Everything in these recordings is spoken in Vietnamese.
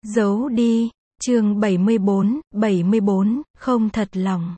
Giấu đi. Chương 74, không thật lòng.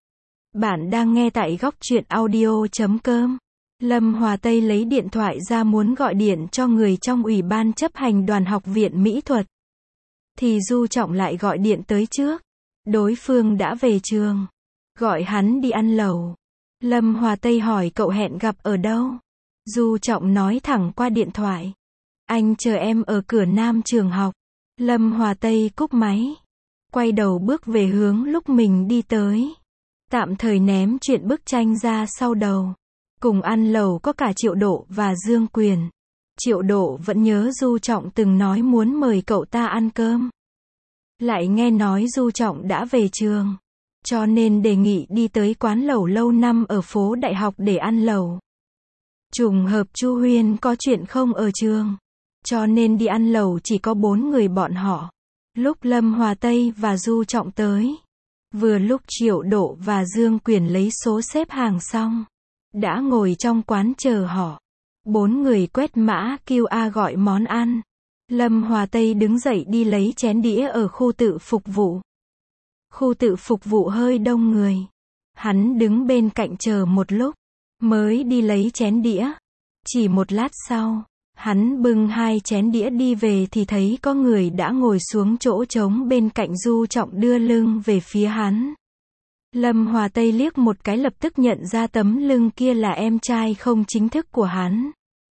Bạn đang nghe tại góc truyện audio.com. Lâm Hòa Tây lấy điện thoại ra muốn gọi điện cho người trong ủy ban chấp hành đoàn học viện mỹ thuật. Thì Du Trọng lại gọi điện tới trước. Đối phương đã về trường. Gọi hắn đi ăn lẩu. Lâm Hòa Tây hỏi cậu hẹn gặp ở đâu. Du Trọng nói thẳng qua điện thoại. Anh chờ em ở cửa nam trường học. Lâm Hòa Tây cúp máy. Quay đầu bước về hướng lúc mình đi tới. Tạm thời ném chuyện bức tranh ra sau đầu. Cùng ăn lẩu có cả Triệu Độ và Dương Quyền. Triệu Độ vẫn nhớ Du Trọng từng nói muốn mời cậu ta ăn cơm. Lại nghe nói Du Trọng đã về trường. Cho nên đề nghị đi tới quán lẩu lâu năm ở phố Đại học để ăn lẩu. Trùng hợp Chu Huyên có chuyện không ở trường. Cho nên đi ăn lẩu chỉ có 4 người bọn họ. Lúc Lâm Hòa Tây và Du Trọng tới. Vừa lúc Triệu Độ và Dương Quyền lấy số xếp hàng xong. Đã ngồi trong quán chờ họ. 4 người quét mã QR gọi món ăn. Lâm Hòa Tây đứng dậy đi lấy chén đĩa ở khu tự phục vụ. Khu tự phục vụ hơi đông người. Hắn đứng bên cạnh chờ một lúc. Mới đi lấy chén đĩa. Chỉ một lát sau. Hắn bưng 2 chén đĩa đi về thì thấy có người đã ngồi xuống chỗ trống bên cạnh Du Trọng đưa lưng về phía hắn. Lâm Hòa Tây liếc một cái lập tức nhận ra tấm lưng kia là em trai không chính thức của hắn.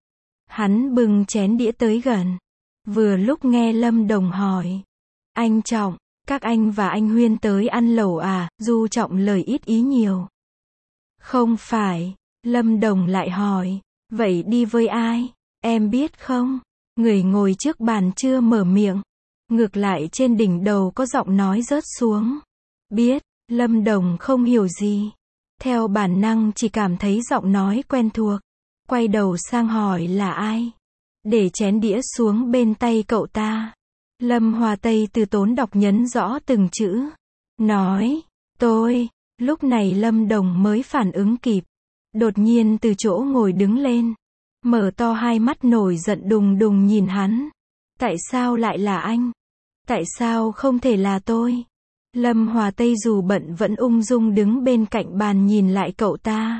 Hắn bưng chén đĩa tới gần. Vừa lúc nghe Lâm Đồng hỏi. Anh Trọng, các anh và anh Huyên tới ăn lẩu à? Du Trọng lời ít ý nhiều. Không phải. Lâm Đồng lại hỏi. Vậy đi với ai? Em biết không? Người ngồi trước bàn chưa mở miệng. Ngược lại trên đỉnh đầu có giọng nói rớt xuống. Biết. Lâm Đồng không hiểu gì. Theo bản năng chỉ cảm thấy giọng nói quen thuộc. Quay đầu sang hỏi là ai. Để chén đĩa xuống bên tay cậu ta. Lâm Hòa Tây từ tốn đọc nhấn rõ từng chữ. Nói. Tôi. Lúc này Lâm Đồng mới phản ứng kịp. Đột nhiên từ chỗ ngồi đứng lên. Mở to hai mắt nổi giận đùng đùng nhìn hắn. Tại sao lại là anh? Tại sao không thể là tôi? Lâm Hòa Tây dù bận vẫn ung dung đứng bên cạnh bàn nhìn lại cậu ta.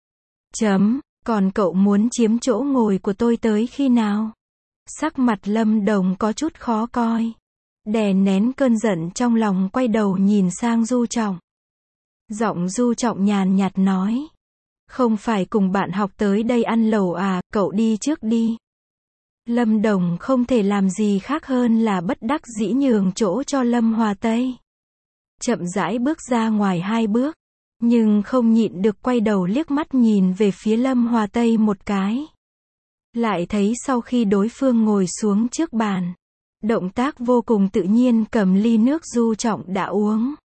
Còn cậu muốn chiếm chỗ ngồi của tôi tới khi nào? Sắc mặt Lâm Đồng có chút khó coi. Đè nén cơn giận trong lòng quay đầu nhìn sang Du Trọng. Giọng Du Trọng nhàn nhạt nói. Không phải cùng bạn học tới đây ăn lẩu à, cậu đi trước đi. Lâm Đồng không thể làm gì khác hơn là bất đắc dĩ nhường chỗ cho Lâm Hòa Tây. Chậm rãi bước ra ngoài 2 bước. Nhưng không nhịn được quay đầu liếc mắt nhìn về phía Lâm Hòa Tây một cái. Lại thấy sau khi đối phương ngồi xuống trước bàn. Động tác vô cùng tự nhiên cầm ly nước Du Trọng đã uống.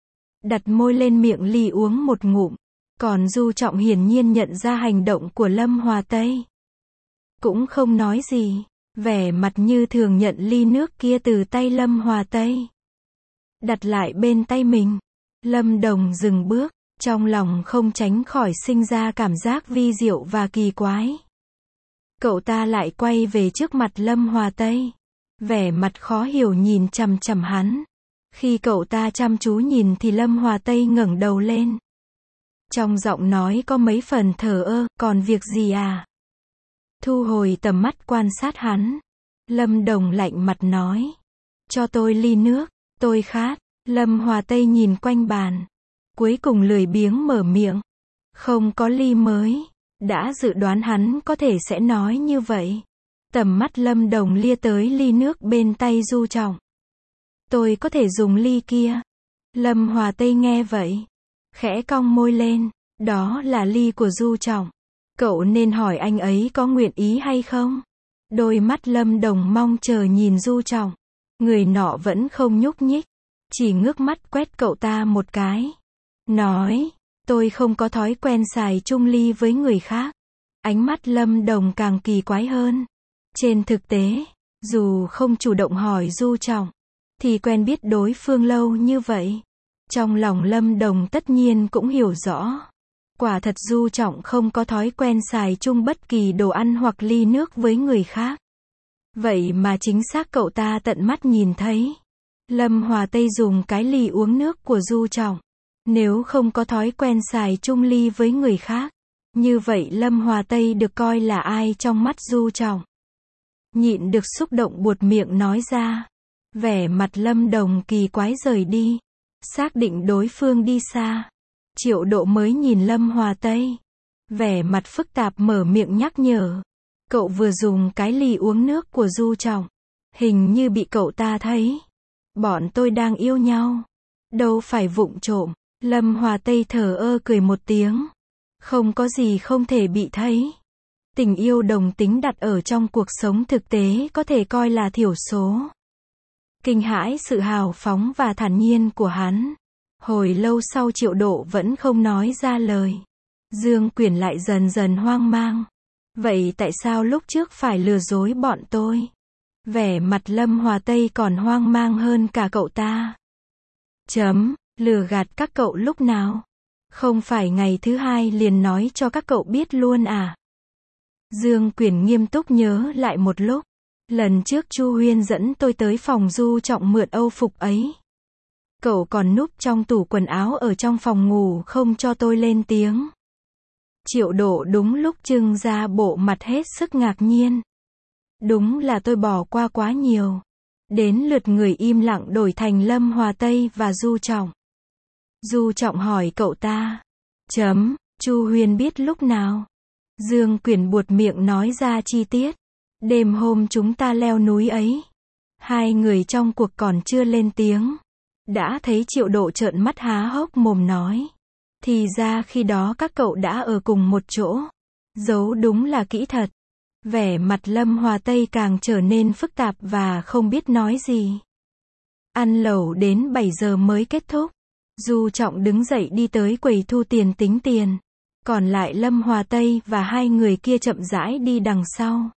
Đặt môi lên miệng ly uống một ngụm. Còn Du Trọng hiển nhiên nhận ra hành động của Lâm Hòa Tây. Cũng không nói gì. Vẻ mặt như thường nhận ly nước kia từ tay Lâm Hòa Tây. Đặt lại bên tay mình. Lâm Đồng dừng bước. Trong lòng không tránh khỏi sinh ra cảm giác vi diệu và kỳ quái. Cậu ta lại quay về trước mặt Lâm Hòa Tây. Vẻ mặt khó hiểu nhìn chằm chằm hắn. Khi cậu ta chăm chú nhìn thì Lâm Hòa Tây ngẩng đầu lên. Trong giọng nói có mấy phần thờ ơ, còn việc gì à? Thu hồi tầm mắt quan sát hắn. Lâm Đồng lạnh mặt nói. Cho tôi ly nước, tôi khát. Lâm Hòa Tây nhìn quanh bàn. Cuối cùng lười biếng mở miệng. Không có ly mới. Đã dự đoán hắn có thể sẽ nói như vậy. Tầm mắt Lâm Đồng lia tới ly nước bên tay Du Trọng. Tôi có thể dùng ly kia. Lâm Hòa Tây nghe vậy. Khẽ cong môi lên. Đó là ly của Du Trọng. Cậu nên hỏi anh ấy có nguyện ý hay không? Đôi mắt Lâm Đồng mong chờ nhìn Du Trọng. Người nọ vẫn không nhúc nhích. Chỉ ngước mắt quét cậu ta một cái. Nói. Tôi không có thói quen xài chung ly với người khác. Ánh mắt Lâm Đồng càng kỳ quái hơn. Trên thực tế, dù không chủ động hỏi Du Trọng, thì quen biết đối phương lâu như vậy. Trong lòng Lâm Đồng tất nhiên cũng hiểu rõ. Quả thật Du Trọng không có thói quen xài chung bất kỳ đồ ăn hoặc ly nước với người khác. Vậy mà chính xác cậu ta tận mắt nhìn thấy. Lâm Hòa Tây dùng cái ly uống nước của Du Trọng. Nếu không có thói quen xài chung ly với người khác, như vậy Lâm Hòa Tây được coi là ai trong mắt Du Trọng? Nhịn được xúc động buột miệng nói ra. Vẻ mặt Lâm Đồng kỳ quái rời đi. Xác định đối phương đi xa. Triệu Độ mới nhìn Lâm Hòa Tây. Vẻ mặt phức tạp mở miệng nhắc nhở. Cậu vừa dùng cái ly uống nước của Du Trọng. Hình như bị cậu ta thấy. Bọn tôi đang yêu nhau. Đâu phải vụng trộm. Lâm Hòa Tây thờ ơ cười một tiếng. Không có gì không thể bị thấy. Tình yêu đồng tính đặt ở trong cuộc sống thực tế có thể coi là thiểu số. Kinh hãi sự hào phóng và thản nhiên của hắn. Hồi lâu sau Triệu Độ vẫn không nói ra lời. Dương Quyển lại dần dần hoang mang. Vậy tại sao lúc trước phải lừa dối bọn tôi? Vẻ mặt Lâm Hòa Tây còn hoang mang hơn cả cậu ta. Lừa gạt các cậu lúc nào? Không phải ngày thứ hai liền nói cho các cậu biết luôn à? Dương Quyển nghiêm túc nhớ lại một lúc. Lần trước Chu Huyên dẫn tôi tới phòng Du Trọng mượn âu phục ấy. Cậu còn núp trong tủ quần áo ở trong phòng ngủ không cho tôi lên tiếng. Triệu Độ đúng lúc trưng ra bộ mặt hết sức ngạc nhiên. Đúng là tôi bỏ qua quá nhiều. Đến lượt người im lặng đổi thành Lâm Hòa Tây và Du Trọng. Du Trọng hỏi cậu ta. Chu Huyên biết lúc nào? Dương Quyển buột miệng nói ra chi tiết. Đêm hôm chúng ta leo núi ấy. Hai người trong cuộc còn chưa lên tiếng. Đã thấy Triệu Độ trợn mắt há hốc mồm nói. Thì ra khi đó các cậu đã ở cùng một chỗ. Giấu đúng là kỹ thật. Vẻ mặt Lâm Hòa Tây càng trở nên phức tạp và không biết nói gì. Ăn lẩu đến 7 giờ mới kết thúc. Du Trọng đứng dậy đi tới quầy thu tiền tính tiền. Còn lại Lâm Hòa Tây và hai người kia chậm rãi đi đằng sau.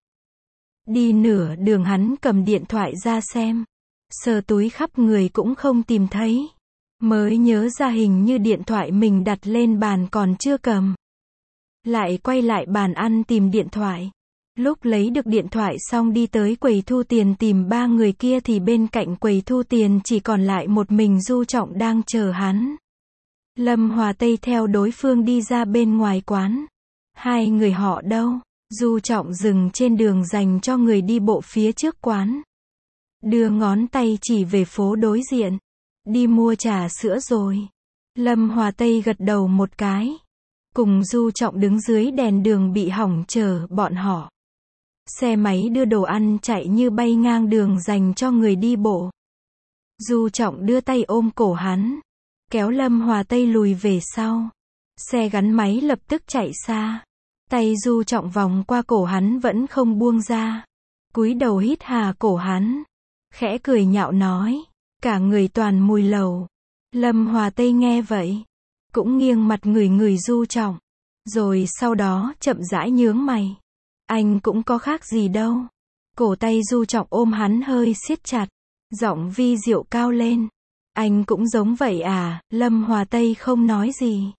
Đi nửa đường hắn cầm điện thoại ra xem. Sờ túi khắp người cũng không tìm thấy. Mới nhớ ra hình như điện thoại mình đặt lên bàn còn chưa cầm. Lại quay lại bàn ăn tìm điện thoại. Lúc lấy được điện thoại xong đi tới quầy thu tiền tìm ba người kia thì bên cạnh quầy thu tiền chỉ còn lại một mình Du Trọng đang chờ hắn. Lâm Hòa Tây theo đối phương đi ra bên ngoài quán. Hai người họ đâu? Du Trọng dừng trên đường dành cho người đi bộ phía trước quán. Đưa ngón tay chỉ về phố đối diện. Đi mua trà sữa rồi. Lâm Hòa Tây gật đầu một cái. Cùng Du Trọng đứng dưới đèn đường bị hỏng chờ bọn họ. Xe máy đưa đồ ăn chạy như bay ngang đường dành cho người đi bộ. Du Trọng đưa tay ôm cổ hắn. Kéo Lâm Hòa Tây lùi về sau. Xe gắn máy lập tức chạy xa. Tay Du Trọng vòng qua cổ hắn vẫn không buông ra. Cúi đầu hít hà cổ hắn. Khẽ cười nhạo nói. Cả người toàn mùi lẩu. Lâm Hòa Tây nghe vậy. Cũng nghiêng mặt ngửi Du Trọng. Rồi sau đó chậm rãi nhướng mày. Anh cũng có khác gì đâu. Cổ tay Du Trọng ôm hắn hơi siết chặt. Giọng vi diệu cao lên. Anh cũng giống vậy à? Lâm Hòa Tây không nói gì.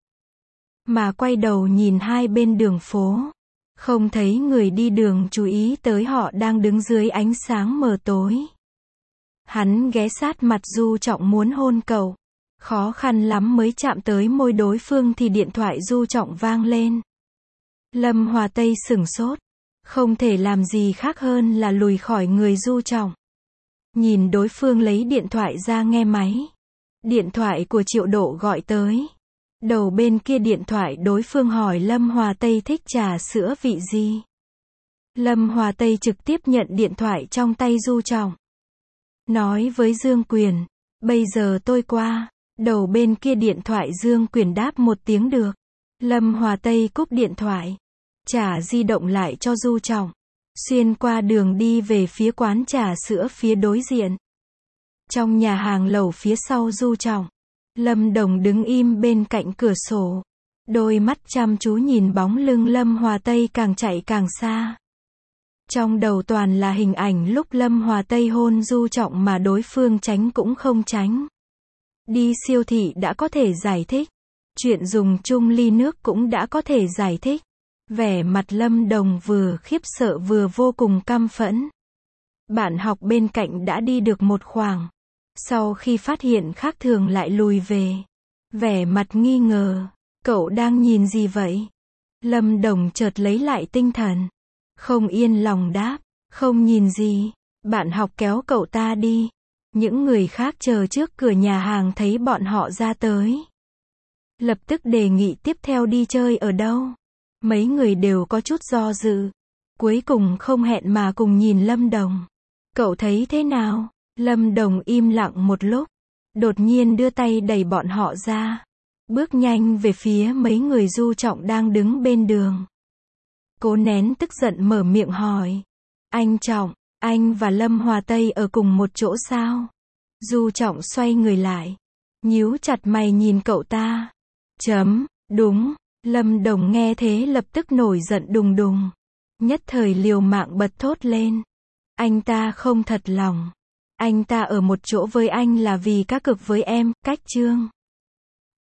Mà quay đầu nhìn hai bên đường phố. Không thấy người đi đường chú ý tới họ đang đứng dưới ánh sáng mờ tối. Hắn ghé sát mặt Du Trọng muốn hôn cậu. Khó khăn lắm mới chạm tới môi đối phương thì điện thoại Du Trọng vang lên. Lâm Hòa Tây sửng sốt. Không thể làm gì khác hơn là lùi khỏi người Du Trọng. Nhìn đối phương lấy điện thoại ra nghe máy. Điện thoại của Triệu Độ gọi tới. Đầu bên kia điện thoại đối phương hỏi Lâm Hòa Tây thích trà sữa vị gì. Lâm Hòa Tây trực tiếp nhận điện thoại trong tay Du Trọng. Nói với Dương Quyền. Bây giờ tôi qua. Đầu bên kia điện thoại Dương Quyền đáp một tiếng được. Lâm Hòa Tây cúp điện thoại. Trả di động lại cho Du Trọng. Xuyên qua đường đi về phía quán trà sữa phía đối diện. Trong nhà hàng lẩu phía sau Du Trọng. Lâm Đồng đứng im bên cạnh cửa sổ. Đôi mắt chăm chú nhìn bóng lưng Lâm Hòa Tây càng chạy càng xa. Trong đầu toàn là hình ảnh lúc Lâm Hòa Tây hôn Du Trọng mà đối phương tránh cũng không tránh. Đi siêu thị đã có thể giải thích. Chuyện dùng chung ly nước cũng đã có thể giải thích. Vẻ mặt Lâm Đồng vừa khiếp sợ vừa vô cùng căm phẫn. Bạn học bên cạnh đã đi được một khoảng. Sau khi phát hiện khác thường lại lùi về. Vẻ mặt nghi ngờ. Cậu đang nhìn gì vậy? Lâm Đồng chợt lấy lại tinh thần. Không yên lòng đáp. Không nhìn gì. Bạn học kéo cậu ta đi. Những người khác chờ trước cửa nhà hàng thấy bọn họ ra tới. Lập tức đề nghị tiếp theo đi chơi ở đâu. Mấy người đều có chút do dự. Cuối cùng không hẹn mà cùng nhìn Lâm Đồng. Cậu thấy thế nào? Lâm Đồng im lặng một lúc. Đột nhiên đưa tay đẩy bọn họ ra. Bước nhanh về phía mấy người Du Trọng đang đứng bên đường. Cố nén tức giận mở miệng hỏi. Anh Trọng, anh và Lâm Hòa Tây ở cùng một chỗ sao? Du Trọng xoay người lại. Nhíu chặt mày nhìn cậu ta. Đúng. Lâm Đồng nghe thế lập tức nổi giận đùng đùng. Nhất thời liều mạng bật thốt lên. Anh ta không thật lòng. Anh ta ở một chỗ với anh là vì cá cược với em, Cách Trương.